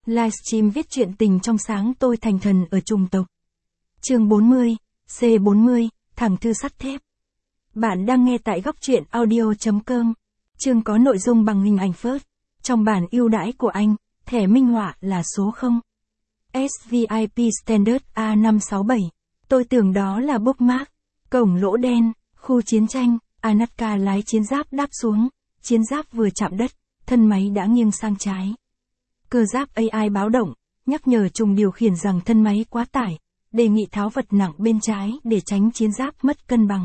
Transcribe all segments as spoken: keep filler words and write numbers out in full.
Livestream viết truyện tình trong sáng tôi thành thần ở chủng tộc. Chương bốn mươi, C bốn mươi, thẳng thư sắt thép. Bạn đang nghe tại góc truyện audio chấm com. Chương có nội dung bằng hình ảnh first. Trong bản ưu đãi của anh, thẻ minh họa là số không. ét vê i pê Standard A năm sáu bảy. Tôi tưởng đó là bookmark. Cổng lỗ đen, khu chiến tranh, Anatka lái chiến giáp đáp xuống. Chiến giáp vừa chạm đất, thân máy đã nghiêng sang trái. Cơ giáp a i báo động, nhắc nhở trùng điều khiển rằng thân máy quá tải, đề nghị tháo vật nặng bên trái để tránh chiến giáp mất cân bằng.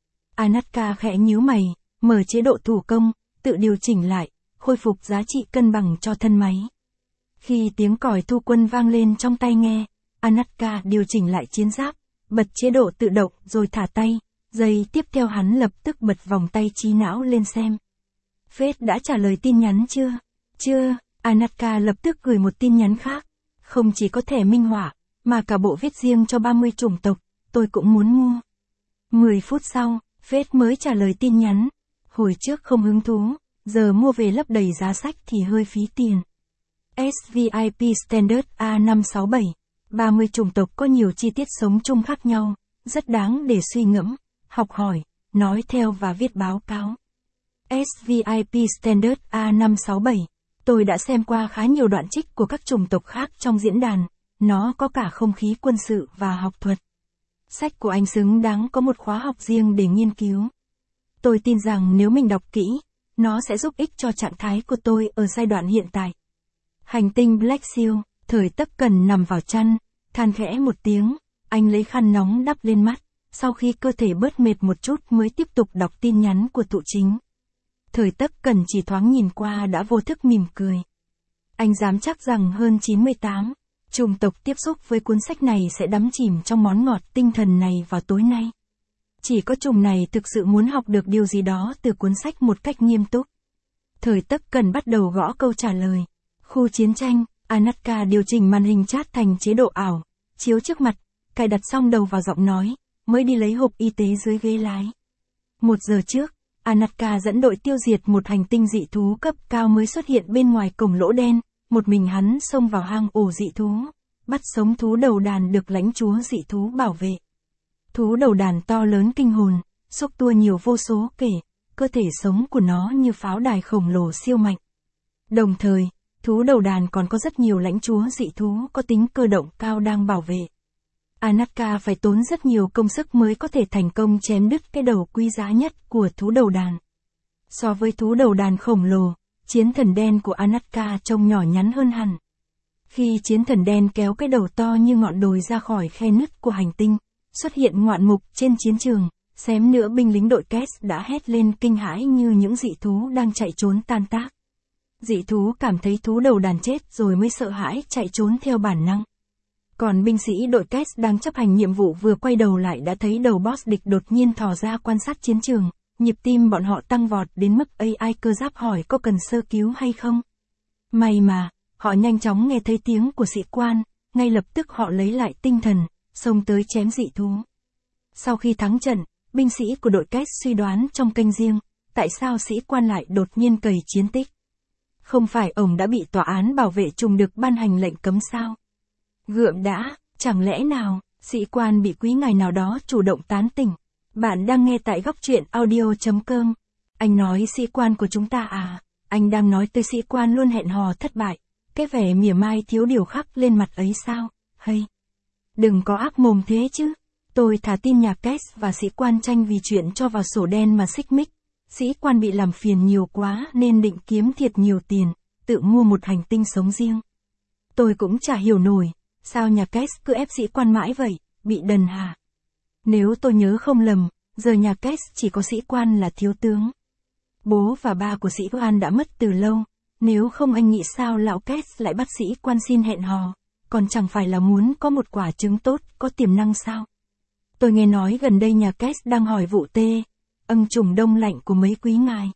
Anatka khẽ nhíu mày, mở chế độ thủ công, tự điều chỉnh lại, khôi phục giá trị cân bằng cho thân máy. Khi tiếng còi thu quân vang lên trong tai nghe, Anatka điều chỉnh lại chiến giáp, bật chế độ tự động rồi thả tay, giây tiếp theo hắn lập tức bật vòng tay trí não lên xem. Fate đã trả lời tin nhắn chưa? Chưa. Anatka lập tức gửi một tin nhắn khác. Không chỉ có thẻ minh họa, mà cả bộ viết riêng cho ba mươi chủng tộc, tôi cũng muốn mua. mười phút sau, Fate mới trả lời tin nhắn. Hồi trước không hứng thú, giờ mua về lấp đầy giá sách thì hơi phí tiền. ét vê i pê Standard A năm sáu bảy. ba mươi chủng tộc có nhiều chi tiết sống chung khác nhau, rất đáng để suy ngẫm, học hỏi, nói theo và viết báo cáo. ét vê i pê Standard A năm sáu bảy. Tôi đã xem qua khá nhiều đoạn trích của các chủng tộc khác trong diễn đàn, nó có cả không khí quân sự và học thuật. Sách của anh xứng đáng có một khóa học riêng để nghiên cứu. Tôi tin rằng nếu mình đọc kỹ, nó sẽ giúp ích cho trạng thái của tôi ở giai đoạn hiện tại. Hành tinh Black Seal, thời Tắc Cần nằm vào chăn, than khẽ một tiếng, anh lấy khăn nóng đắp lên mắt, sau khi cơ thể bớt mệt một chút mới tiếp tục đọc tin nhắn của tụ chính. Thời Tắc Cần chỉ thoáng nhìn qua đã vô thức mỉm cười. Anh dám chắc rằng hơn chín mươi tám chủng tộc tiếp xúc với cuốn sách này sẽ đắm chìm trong món ngọt tinh thần này vào tối nay. Chỉ có chủng này thực sự muốn học được điều gì đó từ cuốn sách một cách nghiêm túc. Thời Tắc Cần bắt đầu gõ câu trả lời. Khu chiến tranh, Anatka điều chỉnh màn hình chat thành chế độ ảo, chiếu trước mặt, cài đặt xong đầu vào giọng nói, mới đi lấy hộp y tế dưới ghế lái. Một giờ trước, Anatka dẫn đội tiêu diệt một hành tinh dị thú cấp cao mới xuất hiện bên ngoài cổng lỗ đen, một mình hắn xông vào hang ổ dị thú, bắt sống thú đầu đàn được lãnh chúa dị thú bảo vệ. Thú đầu đàn to lớn kinh hồn, xúc tua nhiều vô số kể, cơ thể sống của nó như pháo đài khổng lồ siêu mạnh. Đồng thời, thú đầu đàn còn có rất nhiều lãnh chúa dị thú có tính cơ động cao đang bảo vệ. Anatka phải tốn rất nhiều công sức mới có thể thành công chém đứt cái đầu quý giá nhất của thú đầu đàn. So với thú đầu đàn khổng lồ, chiến thần đen của Anatka trông nhỏ nhắn hơn hẳn. Khi chiến thần đen kéo cái đầu to như ngọn đồi ra khỏi khe nứt của hành tinh, xuất hiện ngoạn mục trên chiến trường, xém nữa binh lính đội Kes đã hét lên kinh hãi như những dị thú đang chạy trốn tan tác. Dị thú cảm thấy thú đầu đàn chết rồi mới sợ hãi chạy trốn theo bản năng. Còn binh sĩ đội Kes đang chấp hành nhiệm vụ vừa quay đầu lại đã thấy đầu boss địch đột nhiên thò ra quan sát chiến trường, nhịp tim bọn họ tăng vọt đến mức a i cơ giáp hỏi có cần sơ cứu hay không. May mà, họ nhanh chóng nghe thấy tiếng của sĩ quan, ngay lập tức họ lấy lại tinh thần, xông tới chém dị thú. Sau khi thắng trận, binh sĩ của đội Kes suy đoán trong kênh riêng, tại sao sĩ quan lại đột nhiên cày chiến tích. Không phải ông đã bị tòa án bảo vệ chủng được ban hành lệnh cấm sao? Gượm đã, chẳng lẽ nào, sĩ quan bị quý ngài nào đó chủ động tán tỉnh. Bạn đang nghe tại góc truyện audio chấm com. Anh nói sĩ quan của chúng ta à? Anh đang nói tới sĩ quan luôn hẹn hò thất bại, cái vẻ mỉa mai thiếu điều khắc lên mặt ấy sao? Hay, đừng có ác mồm thế chứ. Tôi thả tin nhà Kes và sĩ quan tranh vì chuyện cho vào sổ đen mà xích mích. Sĩ quan bị làm phiền nhiều quá nên định kiếm thiệt nhiều tiền, tự mua một hành tinh sống riêng. Tôi cũng chả hiểu nổi, sao nhà Kes cứ ép sĩ quan mãi vậy, bị đần hả? Nếu tôi nhớ không lầm, giờ nhà Kes chỉ có sĩ quan là thiếu tướng. Bố và ba của sĩ quan đã mất từ lâu, nếu không anh nghĩ sao lão Kes lại bắt sĩ quan xin hẹn hò, còn chẳng phải là muốn có một quả trứng tốt, có tiềm năng sao? Tôi nghe nói gần đây nhà Kes đang hỏi vụ tê, âng trùng đông lạnh của mấy quý ngài.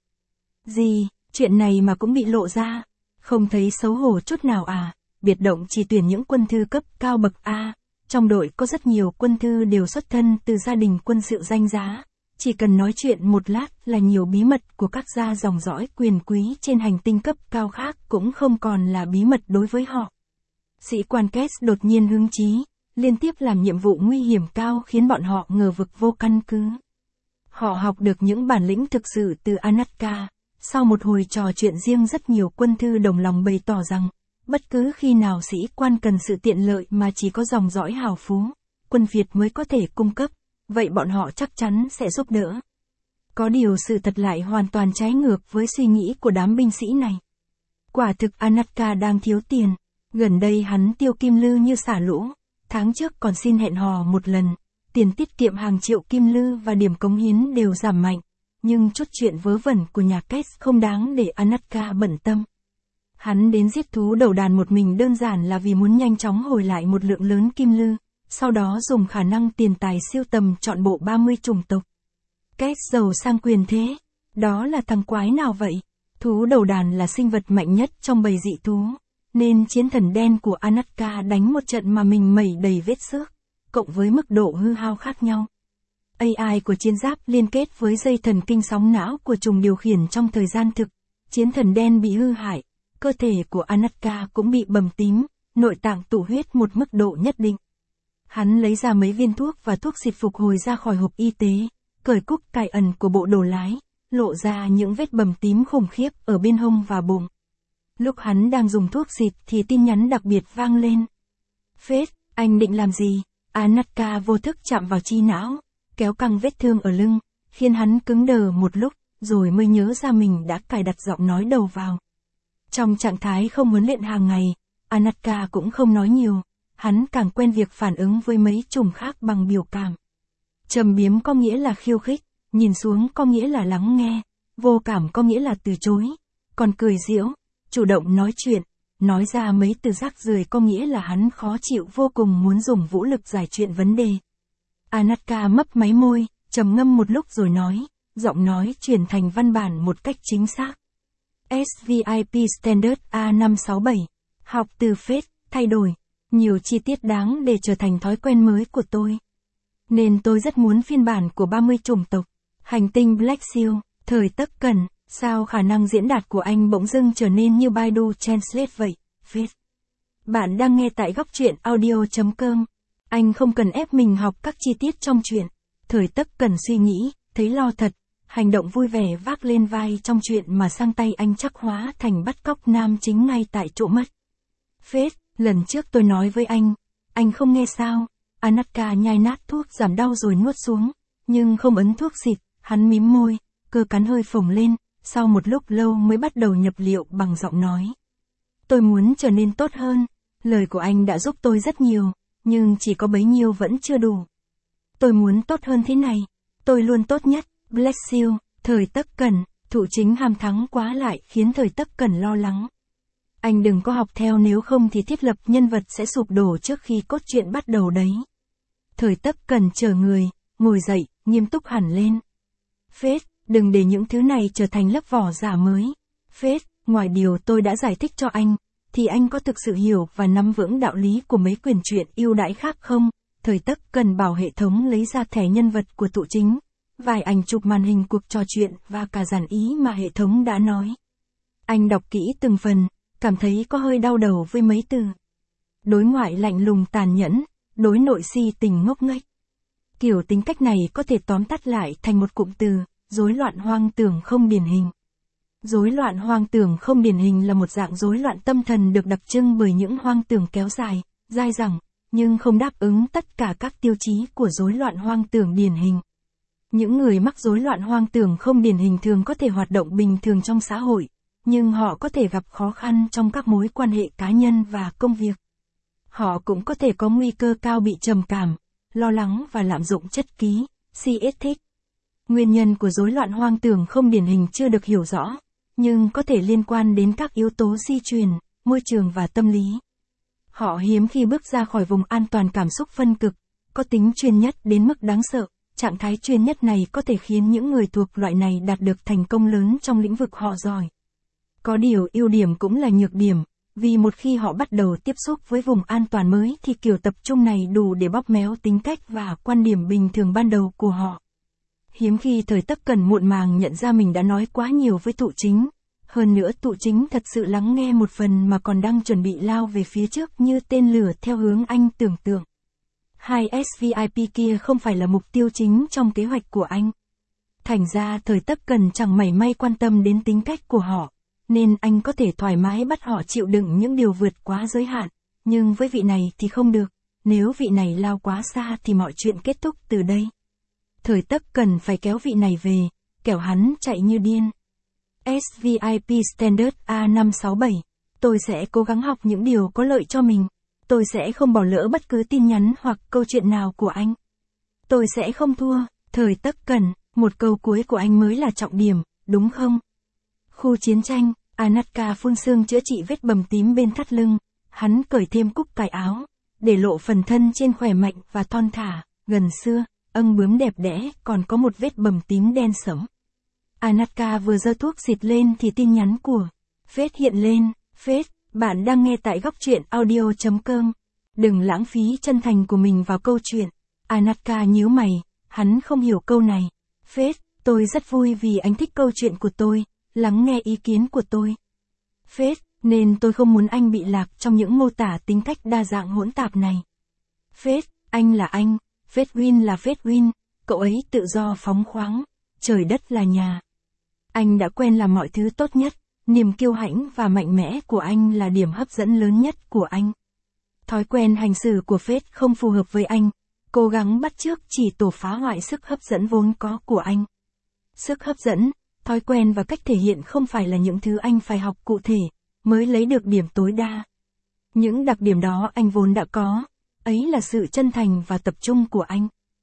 Gì, chuyện này mà cũng bị lộ ra, không thấy xấu hổ chút nào à? Biệt động chỉ tuyển những quân thư cấp cao bậc A, trong đội có rất nhiều quân thư đều xuất thân từ gia đình quân sự danh giá, chỉ cần nói chuyện một lát là nhiều bí mật của các gia dòng dõi quyền quý trên hành tinh cấp cao khác cũng không còn là bí mật đối với họ. Sĩ quan Kes đột nhiên hứng chí, liên tiếp làm nhiệm vụ nguy hiểm cao khiến bọn họ ngờ vực vô căn cứ. Họ học được những bản lĩnh thực sự từ Anatka. Sau một hồi trò chuyện riêng, rất nhiều quân thư đồng lòng bày tỏ rằng, bất cứ khi nào sĩ quan cần sự tiện lợi mà chỉ có dòng dõi hào phú, quân Việt mới có thể cung cấp, vậy bọn họ chắc chắn sẽ giúp đỡ. Có điều sự thật lại hoàn toàn trái ngược với suy nghĩ của đám binh sĩ này. Quả thực Anatka đang thiếu tiền, gần đây hắn tiêu kim lư như xả lũ, tháng trước còn xin hẹn hò một lần, tiền tiết kiệm hàng triệu kim lư và điểm cống hiến đều giảm mạnh, nhưng chút chuyện vớ vẩn của nhà Kes không đáng để Anatka bận tâm. Hắn đến giết thú đầu đàn một mình đơn giản là vì muốn nhanh chóng hồi lại một lượng lớn kim lư, sau đó dùng khả năng tiền tài siêu tầm trọn bộ ba mươi chủng tộc. Kes giàu sang quyền thế, đó là thằng quái nào vậy? Thú đầu đàn là sinh vật mạnh nhất trong bầy dị thú, nên chiến thần đen của Anatka đánh một trận mà mình mẩy đầy vết xước, cộng với mức độ hư hao khác nhau. a i của chiến giáp liên kết với dây thần kinh sóng não của trùng điều khiển trong thời gian thực, chiến thần đen bị hư hại, cơ thể của Anatka cũng bị bầm tím, nội tạng tụ huyết một mức độ nhất định. Hắn lấy ra mấy viên thuốc và thuốc xịt phục hồi ra khỏi hộp y tế, cởi cúc cài ẩn của bộ đồ lái, lộ ra những vết bầm tím khủng khiếp ở bên hông và bụng. Lúc hắn đang dùng thuốc xịt thì tin nhắn đặc biệt vang lên. Phết, anh định làm gì? Anatka vô thức chạm vào chi não, kéo căng vết thương ở lưng, khiến hắn cứng đờ một lúc, rồi mới nhớ ra mình đã cài đặt giọng nói đầu vào. Trong trạng thái không huấn luyện hàng ngày, Anatka cũng không nói nhiều, hắn càng quen việc phản ứng với mấy chủng khác bằng biểu cảm. Trầm biếm có nghĩa là khiêu khích, nhìn xuống có nghĩa là lắng nghe, vô cảm có nghĩa là từ chối, còn cười giễu, chủ động nói chuyện, nói ra mấy từ rác rưởi có nghĩa là hắn khó chịu vô cùng muốn dùng vũ lực giải chuyện vấn đề. Anatka mấp máy môi, trầm ngâm một lúc rồi nói, giọng nói chuyển thành văn bản một cách chính xác. ét vê i pê Standard A năm sáu bảy. Học từ Phết, thay đổi. Nhiều chi tiết đáng để trở thành thói quen mới của tôi. Nên tôi rất muốn phiên bản của ba mươi chủng tộc. Hành tinh Black Seal, thời Tất Cẩn, sao khả năng diễn đạt của anh bỗng dưng trở nên như Baidu Translate vậy, Phết. Bạn đang nghe tại góc truyện audio chấm com. Anh không cần ép mình học các chi tiết trong truyện. Thời Tất Cẩn suy nghĩ, thấy lo thật, hành động vui vẻ vác lên vai trong chuyện mà sang tay anh chắc hóa thành bắt cóc nam chính ngay tại chỗ mất. Phết, lần trước tôi nói với anh, anh không nghe sao? Anatka nhai nát thuốc giảm đau rồi nuốt xuống, nhưng không ấn thuốc xịt, hắn mím môi, cơ cắn hơi phồng lên, sau một lúc lâu mới bắt đầu nhập liệu bằng giọng nói. Tôi muốn trở nên tốt hơn, lời của anh đã giúp tôi rất nhiều, nhưng chỉ có bấy nhiêu vẫn chưa đủ. Tôi muốn tốt hơn thế này, tôi luôn tốt nhất. Black Seal, thời Tất Cẩn, thủ chính hàm thắng quá lại khiến thời Tất Cẩn lo lắng. Anh đừng có học theo, nếu không thì thiết lập nhân vật sẽ sụp đổ trước khi cốt truyện bắt đầu đấy. Thời Tất Cẩn chờ người, ngồi dậy, nghiêm túc hẳn lên. Phết, đừng để những thứ này trở thành lớp vỏ giả mới. Phết, ngoài điều tôi đã giải thích cho anh, thì anh có thực sự hiểu và nắm vững đạo lý của mấy quyển truyện ưu đãi khác không? Thời Tất Cẩn bảo hệ thống lấy ra thẻ nhân vật của tụ chính, vài ảnh chụp màn hình cuộc trò chuyện và cả dàn ý mà hệ thống đã nói. Anh đọc kỹ từng phần, cảm thấy có hơi đau đầu với mấy từ. Đối ngoại lạnh lùng tàn nhẫn, đối nội si tình ngốc nghếch. Kiểu tính cách này có thể tóm tắt lại thành một cụm từ, rối loạn hoang tưởng không điển hình. Rối loạn hoang tưởng không điển hình là một dạng rối loạn tâm thần được đặc trưng bởi những hoang tưởng kéo dài, dai dẳng, nhưng không đáp ứng tất cả các tiêu chí của rối loạn hoang tưởng điển hình. Những người mắc rối loạn hoang tưởng không điển hình thường có thể hoạt động bình thường trong xã hội, nhưng họ có thể gặp khó khăn trong các mối quan hệ cá nhân và công việc. Họ cũng có thể có nguy cơ cao bị trầm cảm, lo lắng và lạm dụng chất ký, si thích. Nguyên nhân của rối loạn hoang tưởng không điển hình chưa được hiểu rõ, nhưng có thể liên quan đến các yếu tố di truyền, môi trường và tâm lý. Họ hiếm khi bước ra khỏi vùng an toàn cảm xúc phân cực, có tính chuyên nhất đến mức đáng sợ. Trạng thái chuyên nhất này có thể khiến những người thuộc loại này đạt được thành công lớn trong lĩnh vực họ giỏi. Có điều ưu điểm cũng là nhược điểm, vì một khi họ bắt đầu tiếp xúc với vùng an toàn mới thì kiểu tập trung này đủ để bóp méo tính cách và quan điểm bình thường ban đầu của họ. Hiếm khi thời Tất Cẩn muộn màng nhận ra mình đã nói quá nhiều với tụ chính, Hơn nữa tụ chính thật sự lắng nghe một phần mà còn đang chuẩn bị lao về phía trước như tên lửa theo hướng anh tưởng tượng. Hai ét vê i pê kia không phải là mục tiêu chính trong kế hoạch của anh. Thành ra thời Tất Cần chẳng mảy may quan tâm đến tính cách của họ, nên anh có thể thoải mái bắt họ chịu đựng những điều vượt quá giới hạn, nhưng với vị này thì không được, nếu vị này lao quá xa thì mọi chuyện kết thúc từ đây. Thời Tất Cần phải kéo vị này về, kẻo hắn chạy như điên. ét vê i pê Standard A năm sáu bảy, tôi sẽ cố gắng học những điều có lợi cho mình. Tôi sẽ không bỏ lỡ bất cứ tin nhắn hoặc câu chuyện nào của anh. Tôi sẽ không thua. Thời Tất Cần, một câu cuối của anh mới là trọng điểm, đúng không? Khu chiến tranh, Anatka phun sương chữa trị vết bầm tím bên thắt lưng. Hắn cởi thêm cúc cài áo, để lộ phần thân trên khỏe mạnh và thon thả, gần xưa, âng bướm đẹp đẽ, còn có một vết bầm tím đen sẫm. Anatka vừa giơ thuốc xịt lên thì tin nhắn của Phết hiện lên. Phết, bạn đang nghe tại góc truyện audio chấm com. Đừng lãng phí chân thành của mình vào câu chuyện. Anatka nhíu mày, hắn không hiểu câu này. Phết, tôi rất vui vì anh thích câu chuyện của tôi, lắng nghe ý kiến của tôi. Phết, nên tôi không muốn anh bị lạc trong những mô tả tính cách đa dạng hỗn tạp này. Phết, anh là anh, Phết Win là Phết Win, cậu ấy tự do phóng khoáng, trời đất là nhà. Anh đã quen làm mọi thứ tốt nhất, niềm kiêu hãnh và mạnh mẽ của anh là điểm hấp dẫn lớn nhất của anh. Thói quen hành xử của Phết không phù hợp với anh, cố gắng bắt chước chỉ tổ phá hoại sức hấp dẫn vốn có của anh. Sức hấp dẫn, thói quen và cách thể hiện không phải là những thứ anh phải học cụ thể, mới lấy được điểm tối đa. Những đặc điểm đó anh vốn đã có, ấy là sự chân thành và tập trung của anh.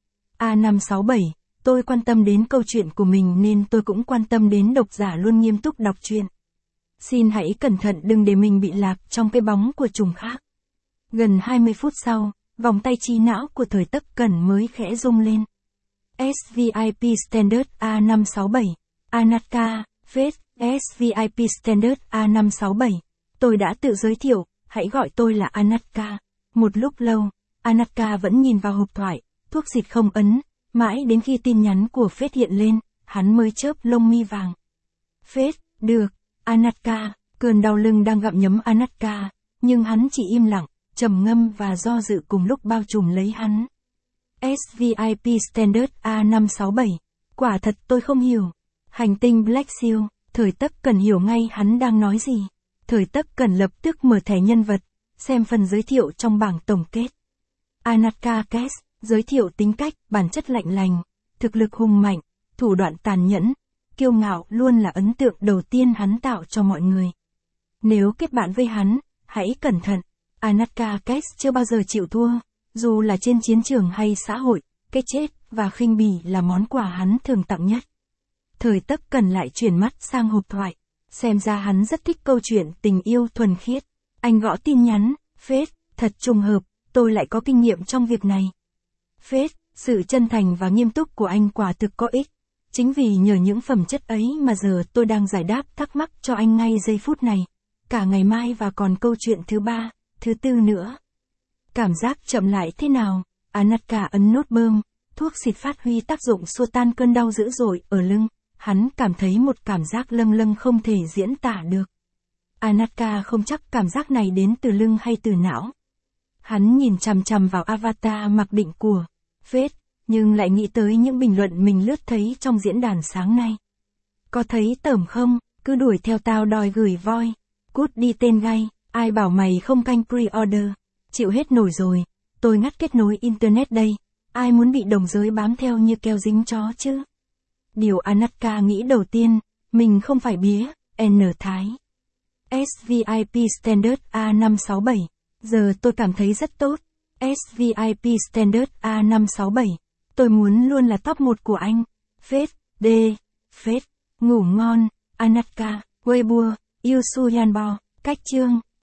A năm sáu bảy, tôi quan tâm đến câu chuyện của mình nên tôi cũng quan tâm đến độc giả luôn nghiêm túc đọc truyện. Xin hãy cẩn thận đừng để mình bị lạc trong cái bóng của trùng khác. Gần hai mươi phút sau, vòng tay trí não của Thời Tất Cần mới khẽ rung lên. ét vê i pê Standard A năm sáu bảy, Anatka, Phết, ét vê i pê Standard A năm sáu bảy. Tôi đã tự giới thiệu, hãy gọi tôi là Anatka. Một lúc lâu, Anatka vẫn nhìn vào hộp thoại, thuốc xịt không ấn, mãi đến khi tin nhắn của Phết hiện lên, hắn mới chớp lông mi vàng. Phết, được, Anatka, cơn đau lưng đang gặm nhấm Anatka, nhưng hắn chỉ im lặng, trầm ngâm và do dự cùng lúc bao trùm lấy hắn. ét vê i pê Standard A năm sáu bảy, quả thật tôi không hiểu. Hành tinh Black Seal, Thời Tất Cần hiểu ngay hắn đang nói gì. Thời Tất Cần lập tức mở thẻ nhân vật, xem phần giới thiệu trong bảng tổng kết. Anatka Kes, giới thiệu tính cách, bản chất lạnh lành, thực lực hùng mạnh, thủ đoạn tàn nhẫn, kiêu ngạo luôn là ấn tượng đầu tiên hắn tạo cho mọi người. Nếu kết bạn với hắn, hãy cẩn thận. Anatka Kes chưa bao giờ chịu thua, dù là trên chiến trường hay xã hội, cái chết và khinh bỉ là món quà hắn thường tặng nhất. Thời Tất Cần lại chuyển mắt sang hộp thoại, xem ra hắn rất thích câu chuyện tình yêu thuần khiết. Anh gõ tin nhắn, Phết, thật trùng hợp, tôi lại có kinh nghiệm trong việc này. Phết, sự chân thành và nghiêm túc của anh quả thực có ích. Chính vì nhờ những phẩm chất ấy mà giờ tôi đang giải đáp thắc mắc cho anh ngay giây phút này. Cả ngày mai và còn câu chuyện thứ ba, thứ tư nữa. Cảm giác chậm lại thế nào? Anatka ấn nút bơm, thuốc xịt phát huy tác dụng xua tan cơn đau dữ dội ở lưng. Hắn cảm thấy một cảm giác lâng lâng không thể diễn tả được. Anatka không chắc cảm giác này đến từ lưng hay từ não. Hắn nhìn chằm chằm vào avatar mặc định của Phết, nhưng lại nghĩ tới những bình luận mình lướt thấy trong diễn đàn sáng nay. Có thấy tởm không? Cứ đuổi theo tao đòi gửi voi. Cút đi tên gay, ai bảo mày không canh pre-order. Chịu hết nổi rồi, tôi ngắt kết nối internet đây. Ai muốn bị đồng giới bám theo như keo dính chó chứ? Điều Anatka nghĩ đầu tiên, mình không phải bía, N Thái. ét vê i pê Standard A năm sáu bảy, giờ tôi cảm thấy rất tốt. ét vê i pê Standard A năm sáu bảy, tôi muốn luôn là top một của anh. Phết, D, Phết, ngủ ngon, Anatka, Weibo, Yêu Su Yanbo, cách chương.